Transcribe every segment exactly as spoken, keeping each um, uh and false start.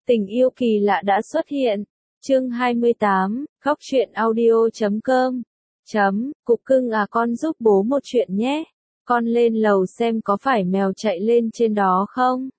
Tình yêu kỳ lạ đã xuất hiện. Chương hai mươi tám, khóc chuyện audio chấm com. Chấm, cục cưng à con giúp bố một chuyện nhé. Con lên lầu xem có phải mèo chạy lên trên đó không?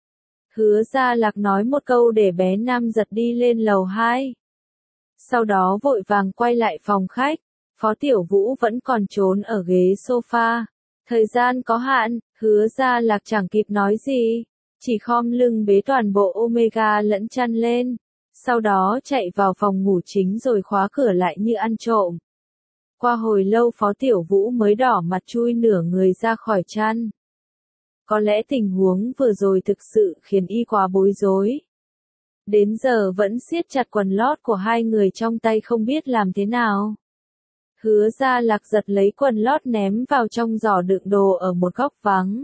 Hứa Gia Lạc nói một câu để bé Nam Giật đi lên lầu hai. Sau đó vội vàng quay lại phòng khách. Phó Tiểu Vũ vẫn còn trốn ở ghế sofa. Thời gian có hạn, Hứa Gia Lạc chẳng kịp nói gì. Chỉ khom lưng bế toàn bộ Omega lẫn chăn lên. Sau đó chạy vào phòng ngủ chính rồi khóa cửa lại như ăn trộm. Qua hồi lâu Phó Tiểu Vũ mới đỏ mặt chui nửa người ra khỏi chăn. Có lẽ tình huống vừa rồi thực sự khiến y quá bối rối. Đến giờ vẫn siết chặt quần lót của hai người trong tay không biết làm thế nào. Hứa Gia Lạc giật lấy quần lót ném vào trong giỏ đựng đồ ở một góc vắng.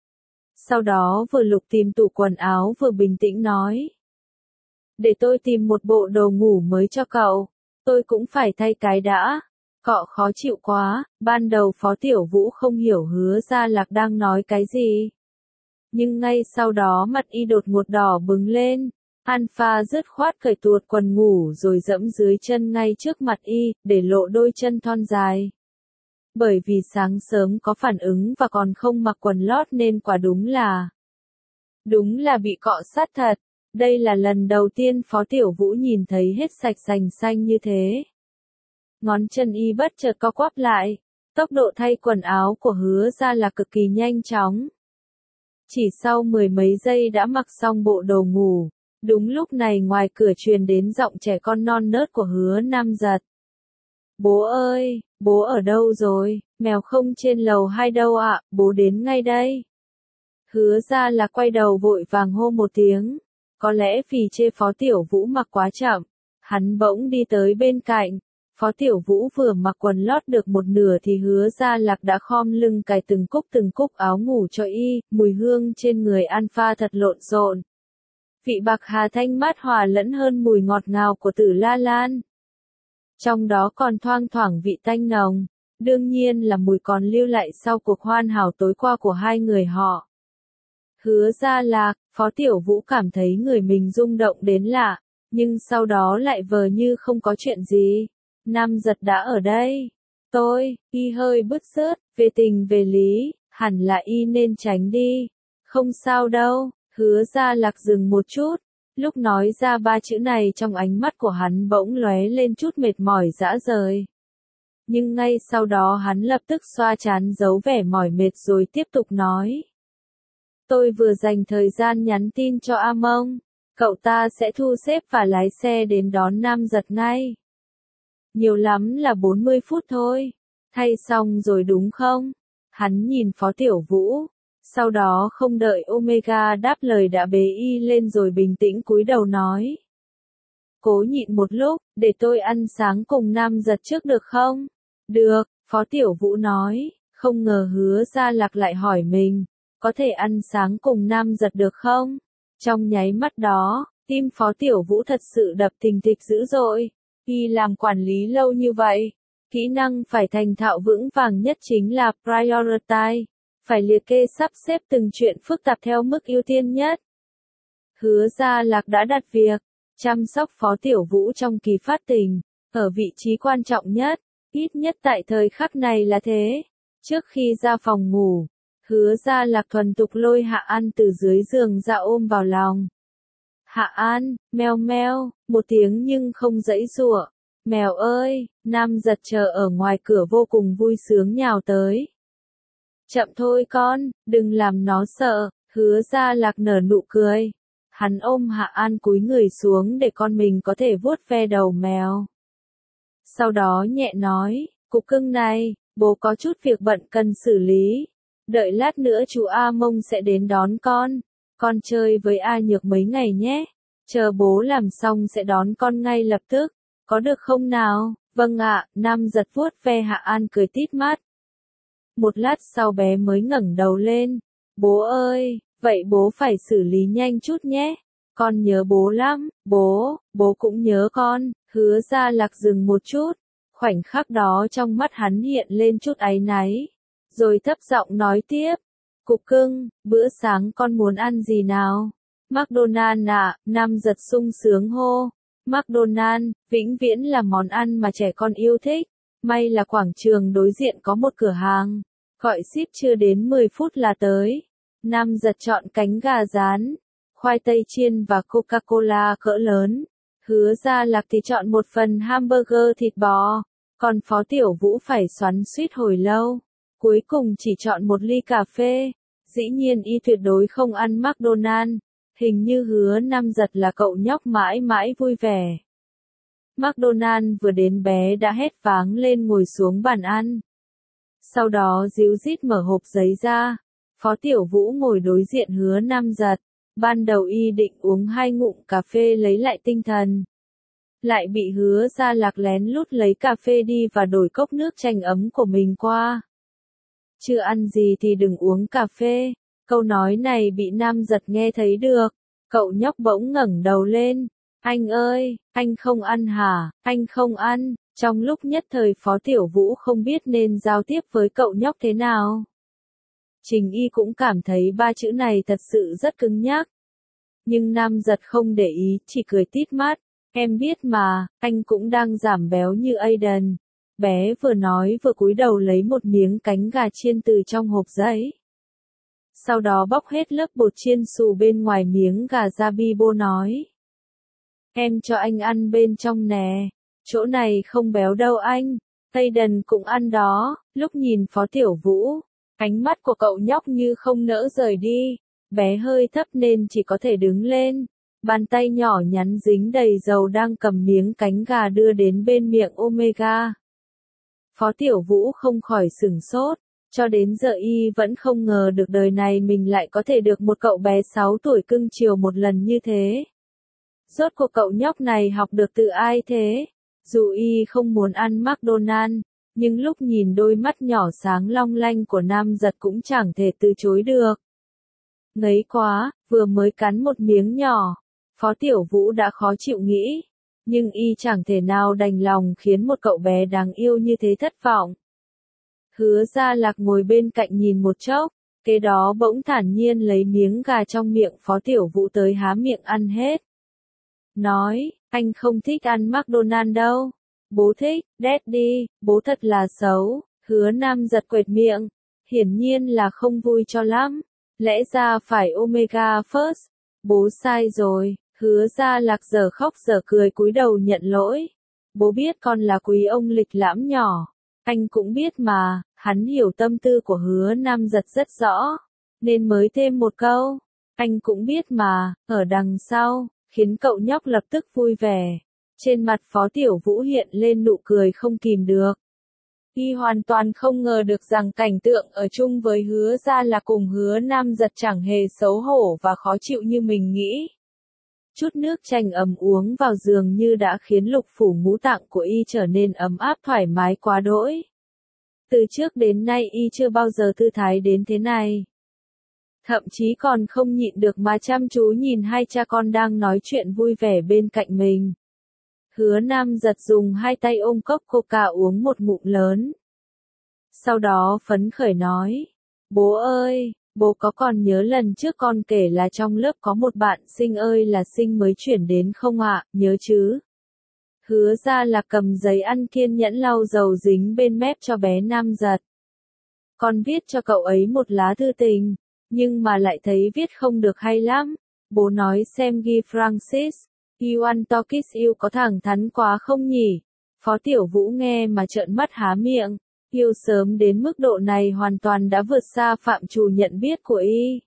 Sau đó vừa lục tìm tủ quần áo vừa bình tĩnh nói. Để tôi tìm một bộ đồ ngủ mới cho cậu. Tôi cũng phải thay cái đã. Cọ khó chịu quá, ban đầu Phó Tiểu Vũ không hiểu Hứa Gia Lạc đang nói cái gì. Nhưng ngay sau đó mặt y đột ngột đỏ bừng lên. Alpha dứt khoát cởi tuột quần ngủ rồi dẫm dưới chân ngay trước mặt y, để lộ đôi chân thon dài. Bởi vì sáng sớm có phản ứng và còn không mặc quần lót nên quả đúng là... Đúng là bị cọ sát thật. Đây là lần đầu tiên Phó Tiểu Vũ nhìn thấy hết sạch sành xanh như thế. Ngón chân y bất chợt co quắp lại. Tốc độ thay quần áo của Hứa Gia Lạc cực kỳ nhanh chóng. Chỉ sau mười mấy giây đã mặc xong bộ đồ ngủ. Đúng lúc này ngoài cửa truyền đến giọng trẻ con non nớt của Hứa Nam Giật. Bố ơi, bố ở đâu rồi? Mèo không trên lầu hai đâu ạ, bố đến ngay đây. Hứa Gia Lạc quay đầu vội vàng hô một tiếng. Có lẽ vì chê Phó Tiểu Vũ mặc quá chậm. Hắn bỗng đi tới bên cạnh. Phó Tiểu Vũ vừa mặc quần lót được một nửa thì Hứa Gia Lạc đã khom lưng cài từng cúc từng cúc áo ngủ cho y, mùi hương trên người Alpha thật lộn xộn. Vị bạc hà thanh mát hòa lẫn hơn mùi ngọt ngào của Tử La Lan. Trong đó còn thoang thoảng vị tanh nồng, đương nhiên là mùi còn lưu lại sau cuộc hoàn hảo tối qua của hai người họ. Hứa Gia Lạc, Phó Tiểu Vũ cảm thấy người mình rung động đến lạ, nhưng sau đó lại vờ như không có chuyện gì. Nam Giật đã ở đây. Tôi, y hơi bứt rứt, về tình về lý, hẳn là y nên tránh đi. Không sao đâu, Hứa Gia Lạc dừng một chút. Lúc nói ra ba chữ này trong ánh mắt của hắn bỗng lóe lên chút mệt mỏi dã rời. Nhưng ngay sau đó hắn lập tức xoa trán giấu vẻ mỏi mệt rồi tiếp tục nói. Tôi vừa dành thời gian nhắn tin cho A Mông. Cậu ta sẽ thu xếp và lái xe đến đón Nam Giật ngay. Nhiều lắm là bốn mươi phút thôi. Thay xong rồi đúng không? Hắn nhìn Phó Tiểu Vũ. Sau đó không đợi Omega đáp lời đã bế y lên rồi bình tĩnh cúi đầu nói. Cố nhịn một lúc, để tôi ăn sáng cùng Nam Giật trước được không? Được, Phó Tiểu Vũ nói, không ngờ Hứa Gia Lạc lại hỏi mình, có thể ăn sáng cùng Nam Giật được không? Trong nháy mắt đó, tim Phó Tiểu Vũ thật sự đập thình thịch dữ dội. Y làm quản lý lâu như vậy, kỹ năng phải thành thạo vững vàng nhất chính là prioritize. Phải liệt kê sắp xếp từng chuyện phức tạp theo mức ưu tiên nhất. Hứa Gia Lạc đã đặt việc chăm sóc Phó Tiểu Vũ trong kỳ phát tình ở vị trí quan trọng nhất, ít nhất tại thời khắc này là thế. Trước khi ra phòng ngủ, Hứa Gia Lạc thuần thục lôi Hạ An từ dưới giường ra ôm vào lòng. Hạ An, meo meo, một tiếng nhưng không dãy giụa. Mèo ơi, Nam Giật chờ ở ngoài cửa vô cùng vui sướng nhào tới. Chậm thôi con, đừng làm nó sợ, Hứa Gia Lạc nở nụ cười. Hắn ôm Hạ An cúi người xuống để con mình có thể vuốt ve đầu mèo. Sau đó nhẹ nói, cục cưng này, bố có chút việc bận cần xử lý. Đợi lát nữa chú A Mông sẽ đến đón con. Con chơi với A Nhược mấy ngày nhé. Chờ bố làm xong sẽ đón con ngay lập tức. Có được không nào? Vâng ạ, Nam Giật vuốt ve Hạ An cười tít mắt. Một lát sau bé mới ngẩng đầu lên. Bố ơi, vậy bố phải xử lý nhanh chút nhé. Con nhớ bố lắm, bố, bố cũng nhớ con. Hứa Gia Lạc dừng một chút. Khoảnh khắc đó trong mắt hắn hiện lên chút áy náy. Rồi thấp giọng nói tiếp. Cục cưng, bữa sáng con muốn ăn gì nào? McDonald à, Nam Giật sung sướng hô. McDonald, vĩnh viễn là món ăn mà trẻ con yêu thích. May là quảng trường đối diện có một cửa hàng. Gọi ship chưa đến mười phút là tới. Nam Giật chọn cánh gà rán, khoai tây chiên và Coca-Cola cỡ lớn. Hứa Gia Lạc thì chọn một phần hamburger thịt bò. Còn Phó Tiểu Vũ phải xoắn suýt hồi lâu. Cuối cùng chỉ chọn một ly cà phê. Dĩ nhiên y tuyệt đối không ăn McDonald. Hình như Hứa Nam Giật là cậu nhóc mãi mãi vui vẻ. McDonald vừa đến bé đã hét váng lên ngồi xuống bàn ăn. Sau đó díu dít mở hộp giấy ra. Phó Tiểu Vũ ngồi đối diện Hứa Nam Giật. Ban đầu y định uống hai ngụm cà phê lấy lại tinh thần. Lại bị Hứa Gia Lạc lén lút lấy cà phê đi và đổi cốc nước chanh ấm của mình qua. Chưa ăn gì thì đừng uống cà phê. Câu nói này bị Nam Giật nghe thấy được. Cậu nhóc bỗng ngẩng đầu lên. Anh ơi, anh không ăn hả? Anh không ăn. Trong lúc nhất thời Phó Tiểu Vũ không biết nên giao tiếp với cậu nhóc thế nào. Trình Y cũng cảm thấy ba chữ này thật sự rất cứng nhắc. Nhưng Nam Giật không để ý, chỉ cười tít mắt. Em biết mà, anh cũng đang giảm béo như Aiden. Bé vừa nói vừa cúi đầu lấy một miếng cánh gà chiên từ trong hộp giấy. Sau đó bóc hết lớp bột chiên xù bên ngoài miếng gà ra. Bibo nói. Em cho anh ăn bên trong nè. Chỗ này không béo đâu anh. Aiden cũng ăn đó. Lúc nhìn Phó Tiểu Vũ, ánh mắt của cậu nhóc như không nỡ rời đi. Bé hơi thấp nên chỉ có thể đứng lên. Bàn tay nhỏ nhắn dính đầy dầu đang cầm miếng cánh gà đưa đến bên miệng Omega. Phó Tiểu Vũ không khỏi sửng sốt. Cho đến giờ y vẫn không ngờ được đời này mình lại có thể được một cậu bé sáu tuổi cưng chiều một lần như thế. Rốt cuộc cậu nhóc này học được từ ai thế? Dù y không muốn ăn McDonald, nhưng lúc nhìn đôi mắt nhỏ sáng long lanh của Nam Giật cũng chẳng thể từ chối được. Ngấy quá, vừa mới cắn một miếng nhỏ, Phó Tiểu Vũ đã khó chịu nghĩ. Nhưng y chẳng thể nào đành lòng khiến một cậu bé đáng yêu như thế thất vọng. Hứa Gia Lạc ngồi bên cạnh nhìn một chốc, kế đó bỗng thản nhiên lấy miếng gà trong miệng Phó Tiểu Vũ tới há miệng ăn hết. Nói, anh không thích ăn McDonald đâu. Bố thích, Daddy, bố thật là xấu. Hứa Nam Giật quệt miệng, hiển nhiên là không vui cho lắm. Lẽ ra phải Omega first. Bố sai rồi. Hứa Gia Lạc giờ khóc giờ cười cúi đầu nhận lỗi. Bố biết con là quý ông lịch lãm nhỏ. Anh cũng biết mà, hắn hiểu tâm tư của Hứa Nam Giật rất rõ. Nên mới thêm một câu. Anh cũng biết mà, ở đằng sau, khiến cậu nhóc lập tức vui vẻ. Trên mặt Phó Tiểu Vũ hiện lên nụ cười không kìm được. Y hoàn toàn không ngờ được rằng cảnh tượng ở chung với Hứa Gia Lạc cùng Hứa Nam Giật chẳng hề xấu hổ và khó chịu như mình nghĩ. Chút nước chanh ấm uống vào giường như đã khiến lục phủ ngũ tạng của y trở nên ấm áp thoải mái quá đỗi. Từ trước đến nay y chưa bao giờ thư thái đến thế này. Thậm chí còn không nhịn được mà chăm chú nhìn hai cha con đang nói chuyện vui vẻ bên cạnh mình. Hứa Nam Giật dùng hai tay ôm cốc coca uống một ngụm lớn. Sau đó phấn khởi nói, bố ơi, bố có còn nhớ lần trước con kể là trong lớp có một bạn Sinh ơi là Sinh mới chuyển đến không ạ, nhớ chứ? Hứa Gia Lạc cầm giấy ăn kiên nhẫn lau dầu dính bên mép cho bé Nam Giật. Con viết cho cậu ấy một lá thư tình, nhưng mà lại thấy viết không được hay lắm. Bố nói xem ghi Francis, you want to kiss you có thẳng thắn quá không nhỉ? Phó Tiểu Vũ nghe mà trợn mắt há miệng. Yêu sớm đến mức độ này hoàn toàn đã vượt xa phạm trù nhận biết của y.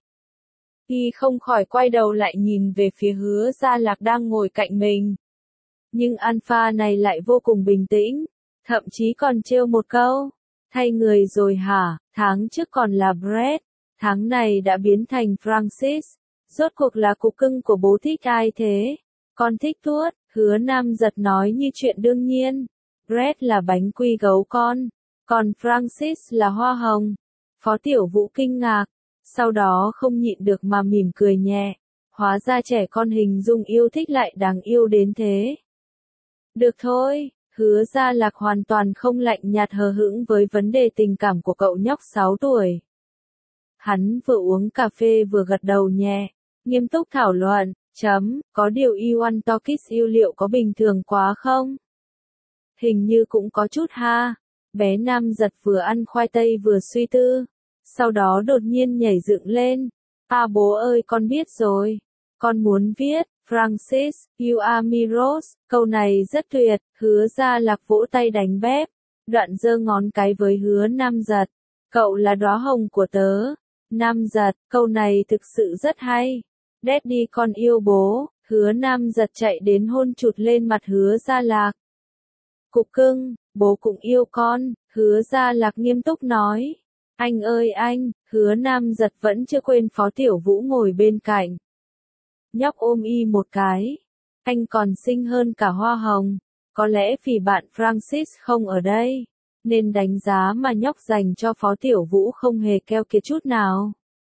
Y không khỏi quay đầu lại nhìn về phía Hứa Gia Lạc đang ngồi cạnh mình. Nhưng alpha này lại vô cùng bình tĩnh, thậm chí còn trêu một câu. Thay người rồi hả, tháng trước còn là Brett, tháng này đã biến thành Francis. Rốt cuộc là cục cưng của bố thích ai thế? Con thích Tuốt, Hứa Nam Giật nói như chuyện đương nhiên. Brett là bánh quy gấu con. Còn Francis là hoa hồng. Phó Tiểu Vũ kinh ngạc, sau đó không nhịn được mà mỉm cười nhẹ. Hóa ra trẻ con hình dung yêu thích lại đáng yêu đến thế. Được thôi, Hứa Gia Lạc hoàn toàn không lạnh nhạt hờ hững với vấn đề tình cảm của cậu nhóc sáu tuổi. Hắn vừa uống cà phê vừa gật đầu nhẹ. Nghiêm túc thảo luận, chấm, có điều Iwan Tokis yêu liệu có bình thường quá không? Hình như cũng có chút ha. Bé nam giật vừa ăn khoai tây vừa suy tư. Sau đó đột nhiên nhảy dựng lên. À bố ơi con biết rồi. Con muốn viết, Francis, you are my rose. Câu này rất tuyệt, Hứa Gia Lạc vỗ tay đánh bếp. Đoạn giơ ngón cái với Hứa Nam Giật. Cậu là đóa hồng của tớ. Nam Giật, câu này thực sự rất hay. Daddy con yêu bố. Hứa Nam Giật chạy đến hôn chụt lên mặt Hứa Gia Lạc. Cục cưng, bố cũng yêu con, Hứa Gia Lạc nghiêm túc nói. Anh ơi anh, Hứa Nam Giật vẫn chưa quên Phó Tiểu Vũ ngồi bên cạnh. Nhóc ôm y một cái. Anh còn xinh hơn cả hoa hồng. Có lẽ vì bạn Francis không ở đây, nên đánh giá mà nhóc dành cho Phó Tiểu Vũ không hề keo kiệt chút nào.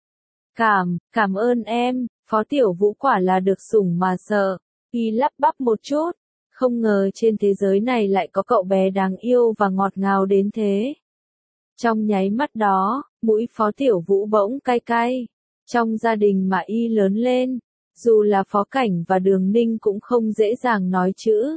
Cảm, cảm ơn em, Phó Tiểu Vũ quả là được sủng mà sợ. Y lắp bắp một chút. Không ngờ trên thế giới này lại có cậu bé đáng yêu và ngọt ngào đến thế. Trong nháy mắt đó, mũi Phó Tiểu Vũ bỗng cay cay. Trong gia đình mà y lớn lên, dù là Phó Cảnh và Đường Ninh cũng không dễ dàng nói chữ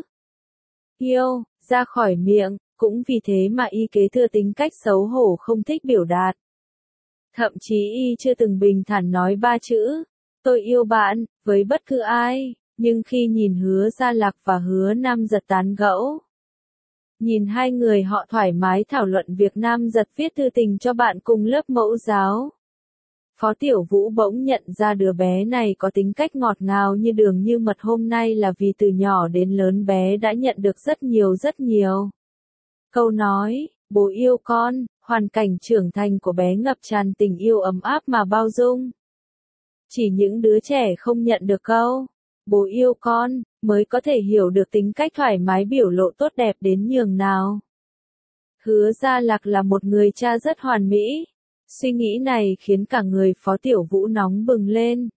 yêu ra khỏi miệng, cũng vì thế mà y kế thừa tính cách xấu hổ không thích biểu đạt. Thậm chí y chưa từng bình thản nói ba chữ, tôi yêu bạn, với bất cứ ai. Nhưng khi nhìn Hứa Gia Lạc và Hứa Nam Giật tán gẫu, nhìn hai người họ thoải mái thảo luận việc Nam Giật viết thư tình cho bạn cùng lớp mẫu giáo, Phó Tiểu Vũ bỗng nhận ra đứa bé này có tính cách ngọt ngào như đường như mật hôm nay là vì từ nhỏ đến lớn bé đã nhận được rất nhiều rất nhiều. Câu nói, bố yêu con, hoàn cảnh trưởng thành của bé ngập tràn tình yêu ấm áp mà bao dung. Chỉ những đứa trẻ không nhận được câu bố yêu con, mới có thể hiểu được tính cách thoải mái biểu lộ tốt đẹp đến nhường nào. Hứa Gia Lạc là một người cha rất hoàn mỹ. Suy nghĩ này khiến cả người Phó Tiểu Vũ nóng bừng lên.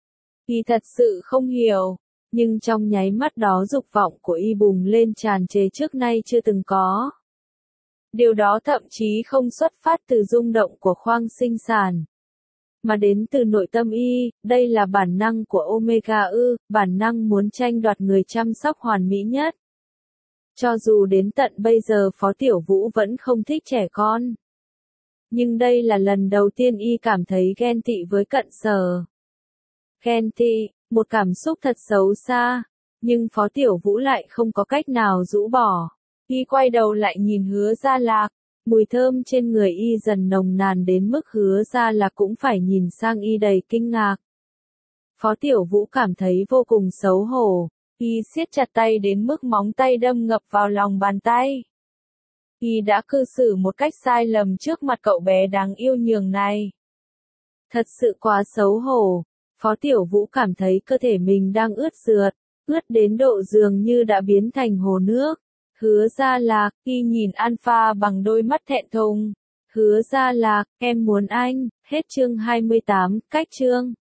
Y thật sự không hiểu, nhưng trong nháy mắt đó dục vọng của y bùng lên tràn trề trước nay chưa từng có. Điều đó thậm chí không xuất phát từ rung động của khoang sinh sản, mà đến từ nội tâm y. Đây là bản năng của Omega ư, bản năng muốn tranh đoạt người chăm sóc hoàn mỹ nhất. Cho dù đến tận bây giờ Phó Tiểu Vũ vẫn không thích trẻ con. Nhưng đây là lần đầu tiên y cảm thấy ghen tị với Cận Sở. Ghen tị, một cảm xúc thật xấu xa, nhưng Phó Tiểu Vũ lại không có cách nào rũ bỏ. Y quay đầu lại nhìn Hứa Gia Lạc, mùi thơm trên người y dần nồng nàn đến mức Hứa Gia Lạc cũng phải nhìn sang y đầy kinh ngạc. Phó Tiểu Vũ cảm thấy vô cùng xấu hổ, y siết chặt tay đến mức móng tay đâm ngập vào lòng bàn tay. Y đã cư xử một cách sai lầm trước mặt cậu bé đáng yêu nhường này. Thật sự quá xấu hổ. Phó Tiểu Vũ cảm thấy cơ thể mình đang ướt rượt, ướt đến độ dường như đã biến thành hồ nước. Hứa Gia Lạc, y nhìn Alpha bằng đôi mắt thẹn thùng. Hứa Gia Lạc, em muốn anh. Hết chương hai mươi tám, cách chương.